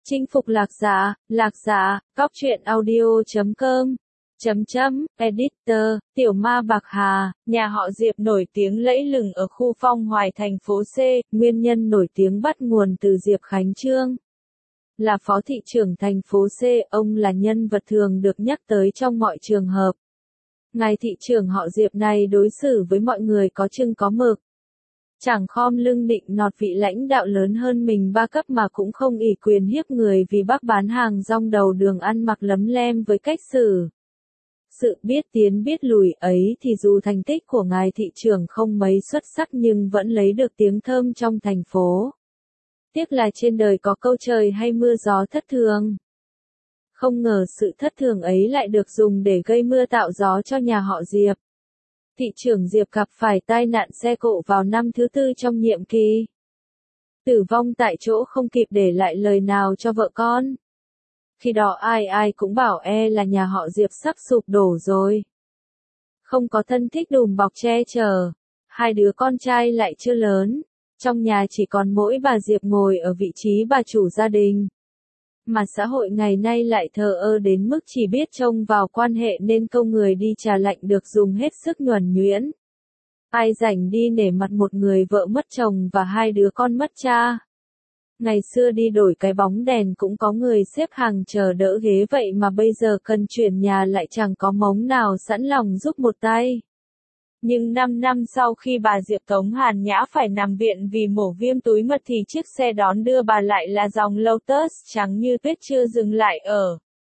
Chinh phục lạc giả, cóc truyện audio.com. Editor, Tiểu Ma Bạc Hà, nhà họ Diệp nổi tiếng lẫy lừng ở khu Phong Hoài thành phố C, nguyên nhân nổi tiếng bắt nguồn từ Diệp Khánh Chương. Là phó thị trưởng thành phố C, ông là nhân vật thường được nhắc tới trong mọi trường hợp. Ngài thị trưởng họ Diệp này đối xử với mọi người có chừng có mực. Chẳng khom lưng nịnh nọt vị lãnh đạo lớn hơn mình 3 cấp mà cũng không ỷ quyền hiếp người vì bác bán hàng rong đầu đường ăn mặc lấm lem với cách xử. Sự biết tiến biết lùi ấy thì dù thành tích của ngài thị trưởng không mấy xuất sắc nhưng vẫn lấy được tiếng thơm trong thành phố. Tiếc là trên đời có câu trời hay mưa gió thất thường. Không ngờ sự thất thường ấy lại được dùng để gây mưa tạo gió cho nhà họ Diệp. Thị trưởng Diệp gặp phải tai nạn xe cộ vào năm thứ 4 trong nhiệm kỳ. Tử vong tại chỗ không kịp để lại lời nào cho vợ con. Khi đó ai cũng bảo là nhà họ Diệp sắp sụp đổ rồi. Không có thân thích đùm bọc che chở. 2 đứa con trai lại chưa lớn. Trong nhà chỉ còn mỗi bà Diệp ngồi ở vị trí bà chủ gia đình. Mà xã hội ngày nay lại thờ ơ đến mức chỉ biết trông vào quan hệ nên câu người đi trà lạnh được dùng hết sức nhuần nhuyễn. Ai rảnh đi nể mặt một người vợ mất chồng và 2 đứa con mất cha. Ngày xưa đi đổi cái bóng đèn cũng có người xếp hàng chờ đỡ ghế vậy mà bây giờ cần chuyển nhà lại chẳng có mống nào sẵn lòng giúp một tay. Nhưng 5 năm sau khi bà Diệp Tống Hàn Nhã phải nằm viện vì mổ viêm túi mật thì chiếc xe đón đưa bà lại là dòng Lotus trắng như tuyết chưa dừng lại ở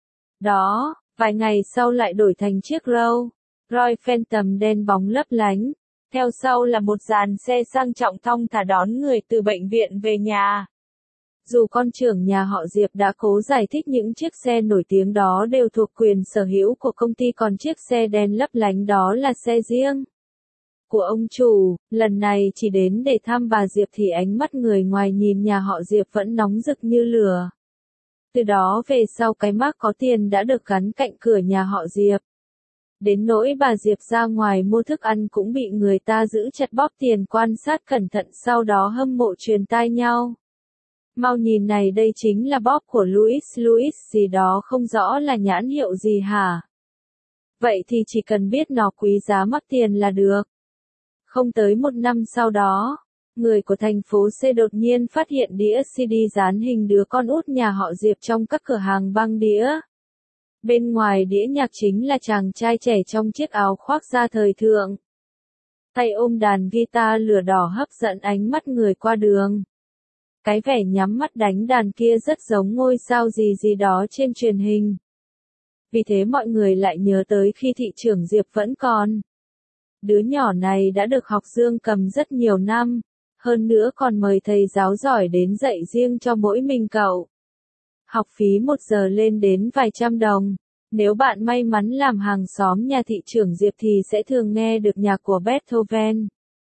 đó, vài ngày sau lại đổi thành chiếc Rolls Royce Phantom đen bóng lấp lánh. Theo sau là một dàn xe sang trọng thong thả đón người từ bệnh viện về nhà. Dù con trưởng nhà họ Diệp đã cố giải thích những chiếc xe nổi tiếng đó đều thuộc quyền sở hữu của công ty còn chiếc xe đen lấp lánh đó là xe riêng của ông chủ, lần này chỉ đến để thăm bà Diệp thì ánh mắt người ngoài nhìn nhà họ Diệp vẫn nóng rực như lửa. Từ đó về sau cái mác có tiền đã được gắn cạnh cửa nhà họ Diệp. Đến nỗi bà Diệp ra ngoài mua thức ăn cũng bị người ta giữ chặt bóp tiền quan sát cẩn thận sau đó hâm mộ truyền tai nhau. Mau nhìn này đây chính là bóp của Louis gì đó không rõ là nhãn hiệu gì hả? Vậy thì chỉ cần biết nó quý giá mắc tiền là được. Không tới 1 năm sau đó, người của thành phố C đột nhiên phát hiện đĩa CD dán hình đứa con út nhà họ Diệp trong các cửa hàng băng đĩa. Bên ngoài đĩa nhạc chính là chàng trai trẻ trong chiếc áo khoác da thời thượng. Tay ôm đàn guitar lửa đỏ hấp dẫn ánh mắt người qua đường. Cái vẻ nhắm mắt đánh đàn kia rất giống ngôi sao gì đó trên truyền hình. Vì thế mọi người lại nhớ tới khi thị trưởng Diệp vẫn còn. Đứa nhỏ này đã được học dương cầm rất nhiều năm, hơn nữa còn mời thầy giáo giỏi đến dạy riêng cho mỗi mình cậu. Học phí 1 giờ lên đến vài trăm đồng. Nếu bạn may mắn làm hàng xóm nhà thị trưởng Diệp thì sẽ thường nghe được nhạc của Beethoven,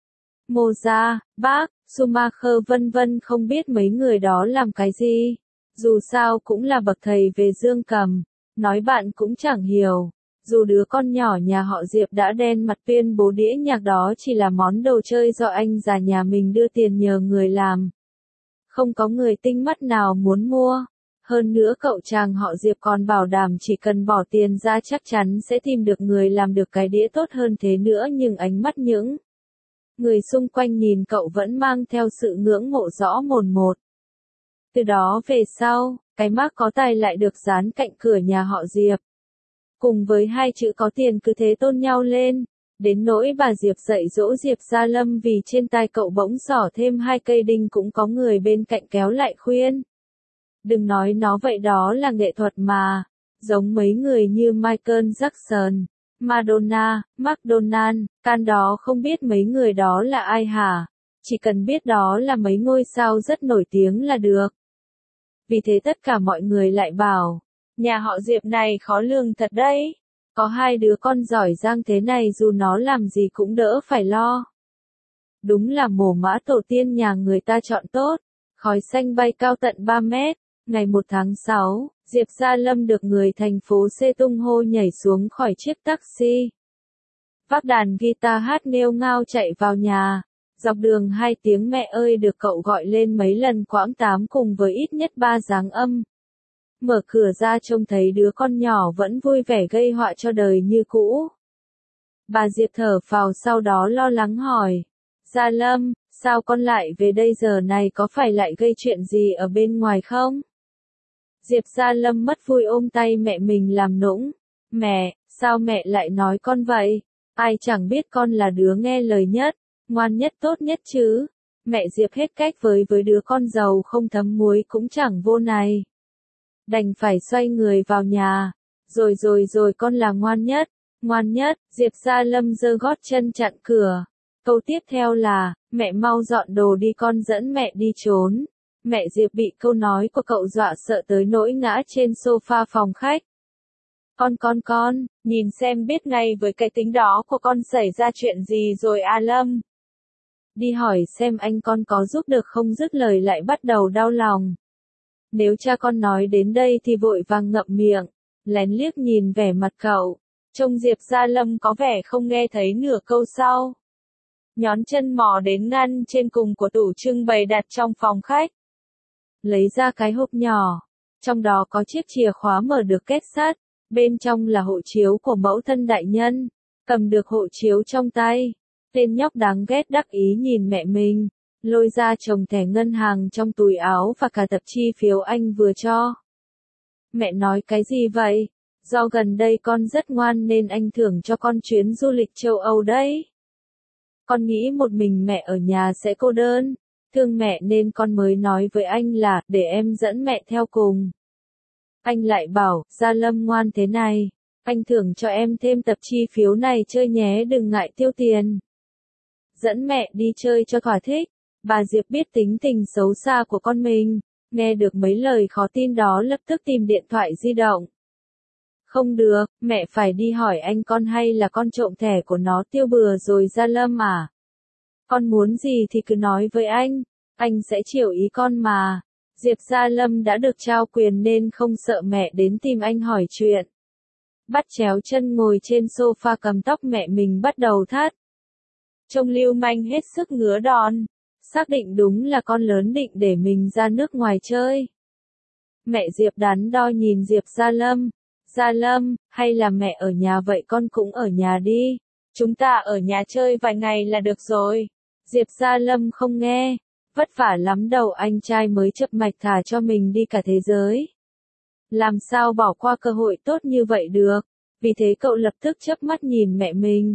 Mozart, Bach, Schumacher vân vân, không biết mấy người đó làm cái gì. Dù sao cũng là bậc thầy về dương cầm, nói bạn cũng chẳng hiểu. Dù đứa con nhỏ nhà họ Diệp đã đen mặt tuyên bố đĩa nhạc đó chỉ là món đồ chơi do anh già nhà mình đưa tiền nhờ người làm. Không có người tinh mắt nào muốn mua. Hơn nữa cậu chàng họ Diệp còn bảo đảm chỉ cần bỏ tiền ra chắc chắn sẽ tìm được người làm được cái đĩa tốt hơn thế nữa, nhưng ánh mắt những người xung quanh nhìn cậu vẫn mang theo sự ngưỡng mộ rõ mồn một. Từ đó về sau, cái mác có tài lại được dán cạnh cửa nhà họ Diệp. Cùng với 2 chữ có tiền cứ thế tôn nhau lên. Đến nỗi bà Diệp dạy dỗ Diệp Gia Lâm vì trên tai cậu bỗng xỏ thêm 2 cây đinh cũng có người bên cạnh kéo lại khuyên. Đừng nói nó vậy, đó là nghệ thuật mà. Giống mấy người như Michael Jackson, Madonna, McDonald, can đó không biết mấy người đó là ai hả? Chỉ cần biết đó là mấy ngôi sao rất nổi tiếng là được. Vì thế tất cả mọi người lại bảo, nhà họ Diệp này khó lường thật đấy. Có 2 đứa con giỏi giang thế này dù nó làm gì cũng đỡ phải lo. Đúng là mồ mã tổ tiên nhà người ta chọn tốt. Khói xanh bay cao tận 3 mét. Ngày 1 tháng 6, Diệp Gia Lâm được người thành phố C tung hô nhảy xuống khỏi chiếc taxi. Vác đàn guitar hát nghêu ngao chạy vào nhà. Dọc đường 2 tiếng mẹ ơi được cậu gọi lên mấy lần quãng 8 cùng với ít nhất 3 dáng âm. Mở cửa ra trông thấy đứa con nhỏ vẫn vui vẻ gây họa cho đời như cũ. Bà Diệp thở phào sau đó lo lắng hỏi. Gia Lâm, sao con lại về đây giờ này, có phải lại gây chuyện gì ở bên ngoài không? Diệp Gia Lâm mất vui ôm tay mẹ mình làm nũng. Mẹ, sao mẹ lại nói con vậy? Ai chẳng biết con là đứa nghe lời nhất, ngoan nhất, tốt nhất chứ. Mẹ Diệp hết cách với đứa con giàu không thấm muối cũng chẳng vô này. Đành phải xoay người vào nhà. Rồi con là ngoan nhất. Ngoan nhất, Diệp Gia Lâm giơ gót chân chặn cửa. Câu tiếp theo là, mẹ mau dọn đồ đi, con dẫn mẹ đi trốn. Mẹ Diệp bị câu nói của cậu dọa sợ tới nỗi ngã trên sofa phòng khách. Con, nhìn xem biết ngay với cái tính đó của con xảy ra chuyện gì rồi à Lâm. Đi hỏi xem anh con có giúp được không, dứt lời lại bắt đầu đau lòng. Nếu cha con nói đến đây thì vội vàng ngậm miệng, lén liếc nhìn vẻ mặt cậu. Trông Diệp Gia Lâm có vẻ không nghe thấy nửa câu sau. Nhón chân mò đến ngăn trên cùng của tủ trưng bày đặt trong phòng khách. Lấy ra cái hộp nhỏ. Trong đó có chiếc chìa khóa mở được kết sắt. Bên trong là hộ chiếu của mẫu thân đại nhân. Cầm được hộ chiếu trong tay. Tên nhóc đáng ghét đắc ý nhìn mẹ mình. Lôi ra chồng thẻ ngân hàng trong túi áo và cả tập chi phiếu anh vừa cho. Mẹ nói cái gì vậy? Do gần đây con rất ngoan nên anh thưởng cho con chuyến du lịch châu Âu đấy. Con nghĩ một mình mẹ ở nhà sẽ cô đơn. Thương mẹ nên con mới nói với anh là để em dẫn mẹ theo cùng. Anh lại bảo, Gia Lâm ngoan thế này, anh thưởng cho em thêm tập chi phiếu này chơi nhé, đừng ngại tiêu tiền. Dẫn mẹ đi chơi cho thỏa thích. Bà Diệp biết tính tình xấu xa của con mình, nghe được mấy lời khó tin đó lập tức tìm điện thoại di động. Không được, mẹ phải đi hỏi anh con hay là con trộm thẻ của nó tiêu bừa rồi Gia Lâm à? Con muốn gì thì cứ nói với anh sẽ chiều ý con mà. Diệp Gia Lâm đã được trao quyền nên không sợ mẹ đến tìm anh hỏi chuyện. Bắt chéo chân ngồi trên sofa cầm tóc mẹ mình bắt đầu thắt. Trông lưu manh hết sức ngứa đòn. Xác định đúng là con lớn định để mình ra nước ngoài chơi. Mẹ Diệp đắn đo nhìn Diệp Gia Lâm. Gia Lâm, hay là mẹ ở nhà vậy con cũng ở nhà đi. Chúng ta ở nhà chơi vài ngày là được rồi. Diệp Gia Lâm không nghe. Vất vả lắm đầu anh trai mới chập mạch thả cho mình đi cả thế giới. Làm sao bỏ qua cơ hội tốt như vậy được. Vì thế cậu lập tức chớp mắt nhìn mẹ mình.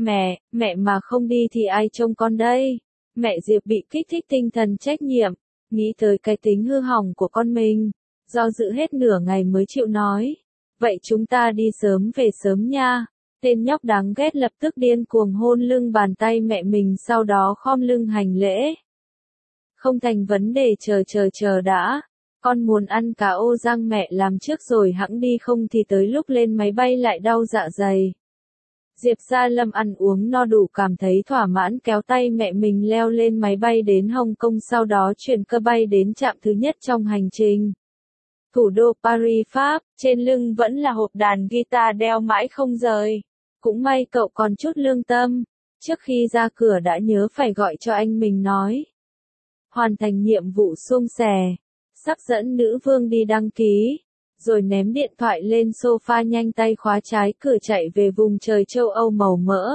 Mẹ mà không đi thì ai trông con đây? Mẹ Diệp bị kích thích tinh thần trách nhiệm. Nghĩ tới cái tính hư hỏng của con mình. Do dự hết nửa ngày mới chịu nói. Vậy chúng ta đi sớm về sớm nha. Tên nhóc đáng ghét lập tức điên cuồng hôn lưng bàn tay mẹ mình, sau đó khom lưng hành lễ. Không thành vấn đề, chờ đã. Con muốn ăn cá ô rang mẹ làm trước rồi hẵng đi, không thì tới lúc lên máy bay lại đau dạ dày. Diệp Gia Lâm ăn uống no đủ cảm thấy thỏa mãn, kéo tay mẹ mình leo lên máy bay đến Hồng Kông, sau đó chuyển cơ bay đến trạm thứ nhất trong hành trình. Thủ đô Paris, Pháp, trên lưng vẫn là hộp đàn guitar đeo mãi không rời. Cũng may cậu còn chút lương tâm. Trước khi ra cửa đã nhớ phải gọi cho anh mình nói. Hoàn thành nhiệm vụ suông sẻ. Sắp dẫn nữ vương đi đăng ký. Rồi ném điện thoại lên sofa, nhanh tay khóa trái cửa chạy về vùng trời châu Âu màu mỡ.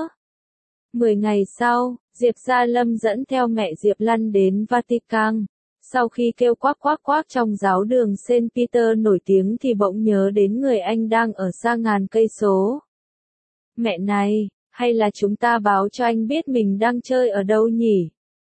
10 ngày sau, Diệp Gia Lâm dẫn theo mẹ Diệp lăn đến Vatican. Sau khi kêu quác trong giáo đường Saint Peter nổi tiếng thì bỗng nhớ đến người anh đang ở xa ngàn cây số. Mẹ này, hay là chúng ta báo cho anh biết mình đang chơi ở đâu nhỉ?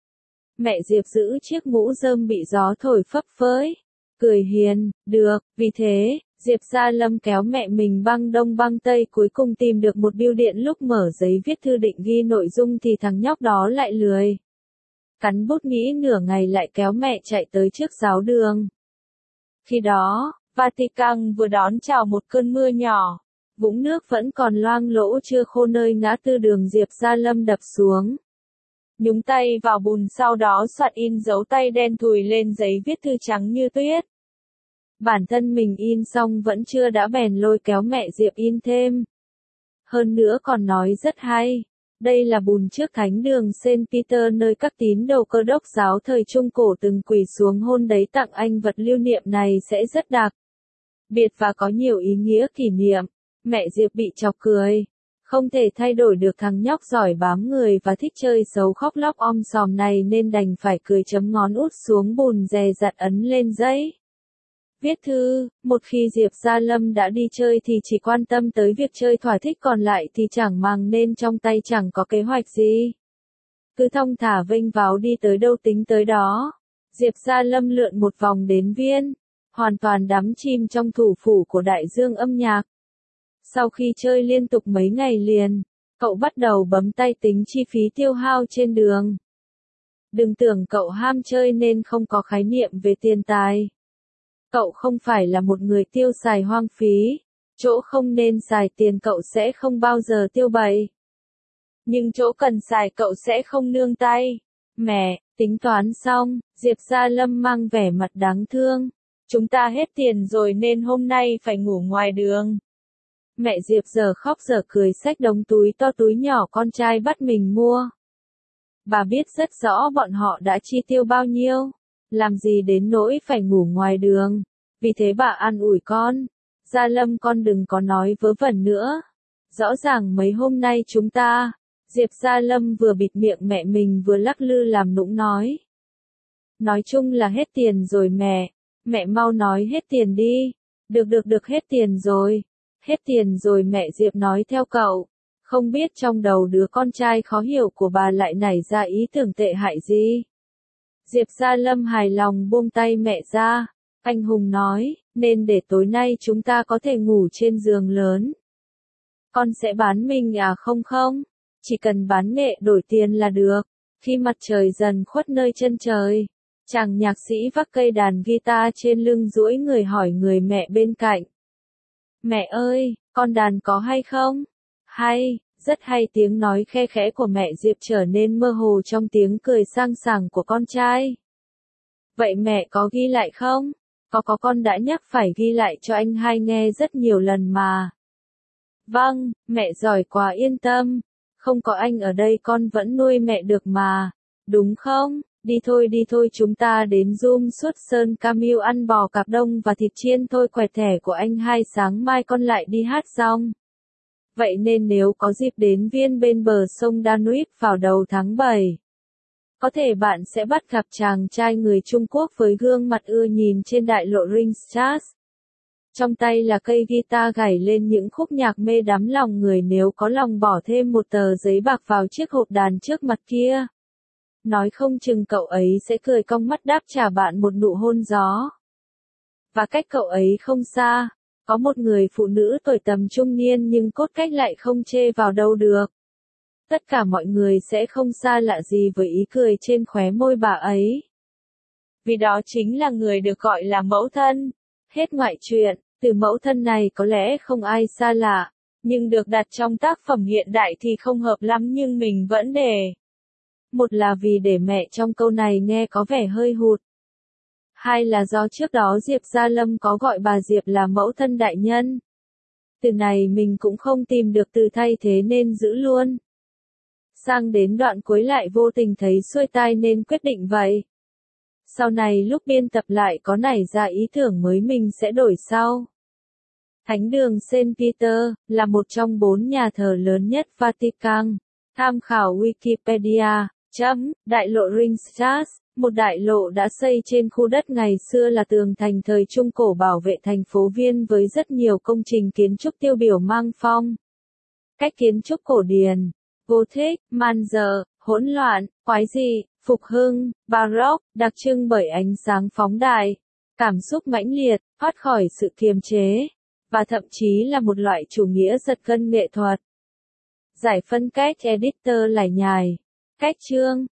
Mẹ Diệp giữ chiếc mũ rơm bị gió thổi phấp phới. Cười hiền, được, vì thế, Diệp Gia Lâm kéo mẹ mình băng đông băng tây, cuối cùng tìm được một bưu điện. Lúc mở giấy viết thư định ghi nội dung thì thằng nhóc đó lại lười. Cắn bút nghĩ nửa ngày lại kéo mẹ chạy tới trước giáo đường. Khi đó, Vatican vừa đón chào một cơn mưa nhỏ. Vũng nước vẫn còn loang lỗ chưa khô nơi ngã tư đường. Diệp Gia Lâm đập xuống. Nhúng tay vào bùn, sau đó soạn in dấu tay đen thùi lên giấy viết thư trắng như tuyết. Bản thân mình in xong vẫn chưa đã bèn lôi kéo mẹ Diệp in thêm. Hơn nữa còn nói rất hay. Đây là bùn trước thánh đường Saint Peter nơi các tín đồ Cơ đốc giáo thời Trung Cổ từng quỳ xuống hôn đấy, tặng anh vật lưu niệm này sẽ rất đặc biệt và có nhiều ý nghĩa kỷ niệm. Mẹ Diệp bị chọc cười. Không thể thay đổi được thằng nhóc giỏi bám người và thích chơi xấu khóc lóc om sòm này nên đành phải cười chấm ngón út xuống bùn dè dặt ấn lên giấy. Viết thư, một khi Diệp Gia Lâm đã đi chơi thì chỉ quan tâm tới việc chơi thỏa thích, còn lại thì chẳng màng nên trong tay chẳng có kế hoạch gì. Cứ thong thả vênh váo đi tới đâu tính tới đó. Diệp Gia Lâm lượn một vòng đến Viên, hoàn toàn đắm chìm trong thủ phủ của đại dương âm nhạc. Sau khi chơi liên tục mấy ngày liền, cậu bắt đầu bấm tay tính chi phí tiêu hao trên đường. Đừng tưởng cậu ham chơi nên không có khái niệm về tiền tài. Cậu không phải là một người tiêu xài hoang phí, chỗ không nên xài tiền cậu sẽ không bao giờ tiêu bậy. Nhưng chỗ cần xài cậu sẽ không nương tay. Mẹ, tính toán xong, Diệp Gia Lâm mang vẻ mặt đáng thương. Chúng ta hết tiền rồi nên hôm nay phải ngủ ngoài đường. Mẹ Diệp giờ khóc giờ cười xách đống túi to túi nhỏ con trai bắt mình mua. Bà biết rất rõ bọn họ đã chi tiêu bao nhiêu, làm gì đến nỗi phải ngủ ngoài đường. Vì thế bà an ủi con, Gia Lâm con đừng có nói vớ vẩn nữa. Rõ ràng mấy hôm nay chúng ta, Diệp Gia Lâm vừa bịt miệng mẹ mình vừa lắc lư làm nũng nói. Nói chung là hết tiền rồi mẹ mau nói hết tiền đi. Được hết tiền rồi. Hết tiền rồi mẹ Diệp nói theo cậu. Không biết trong đầu đứa con trai khó hiểu của bà lại nảy ra ý tưởng tệ hại gì. Diệp Gia Lâm hài lòng buông tay mẹ ra. Anh Hùng nói, nên để tối nay chúng ta có thể ngủ trên giường lớn. Con sẽ bán mình à? Không, chỉ cần bán nghệ đổi tiền là được. Khi mặt trời dần khuất nơi chân trời, chàng nhạc sĩ vác cây đàn guitar trên lưng duỗi người hỏi người mẹ bên cạnh. Mẹ ơi, con đàn có hay không? Hay, rất hay. Tiếng nói khe khẽ của mẹ Diệp trở nên mơ hồ trong tiếng cười sang sảng của con trai. Vậy mẹ có ghi lại không? Có, con đã nhắc phải ghi lại cho anh hai nghe rất nhiều lần mà. Vâng, mẹ giỏi quá, yên tâm. Không có anh ở đây con vẫn nuôi mẹ được mà. Đúng không? Đi thôi chúng ta đến Zoom Suốt Sơn Camille ăn bò cạp đông và thịt chiên thôi. Quẹt thẻ của anh hai, sáng mai con lại đi hát xong. Vậy nên nếu có dịp đến Viên bên bờ sông Danube vào đầu tháng 7, có thể bạn sẽ bắt gặp chàng trai người Trung Quốc với gương mặt ưa nhìn trên đại lộ Ringstraße. Trong tay là cây guitar gảy lên những khúc nhạc mê đắm lòng người, nếu có lòng bỏ thêm một tờ giấy bạc vào chiếc hộp đàn trước mặt kia. Nói không chừng cậu ấy sẽ cười cong mắt đáp trả bạn một nụ hôn gió. Và cách cậu ấy không xa, có một người phụ nữ tuổi tầm trung niên nhưng cốt cách lại không chê vào đâu được. Tất cả mọi người sẽ không xa lạ gì với ý cười trên khóe môi bà ấy. Vì đó chính là người được gọi là mẫu thân. Hết ngoại truyện, từ mẫu thân này có lẽ không ai xa lạ, nhưng được đặt trong tác phẩm hiện đại thì không hợp lắm, nhưng mình vẫn để. Một là vì để mẹ trong câu này nghe có vẻ hơi hụt. Hai là do trước đó Diệp Gia Lâm có gọi bà Diệp là mẫu thân đại nhân. Từ này mình cũng không tìm được từ thay thế nên giữ luôn. Sang đến đoạn cuối lại vô tình thấy xuôi tai nên quyết định vậy. Sau này lúc biên tập lại có nảy ra ý tưởng mới mình sẽ đổi sau. Thánh đường Saint Peter là một trong 4 nhà thờ lớn nhất Vatican. Tham khảo Wikipedia. Đại lộ Ringstraße, một đại lộ đã xây trên khu đất ngày xưa là tường thành thời Trung Cổ bảo vệ thành phố Viên với rất nhiều công trình kiến trúc tiêu biểu mang phong cách kiến trúc cổ điển, Gothic, man dợ, hỗn loạn, quái dị, phục hưng, Baroque, đặc trưng bởi ánh sáng phóng đại, cảm xúc mãnh liệt, thoát khỏi sự kiềm chế, và thậm chí là một loại chủ nghĩa giật gân nghệ thuật. Giải phân cách editor lải nhải. Cách chương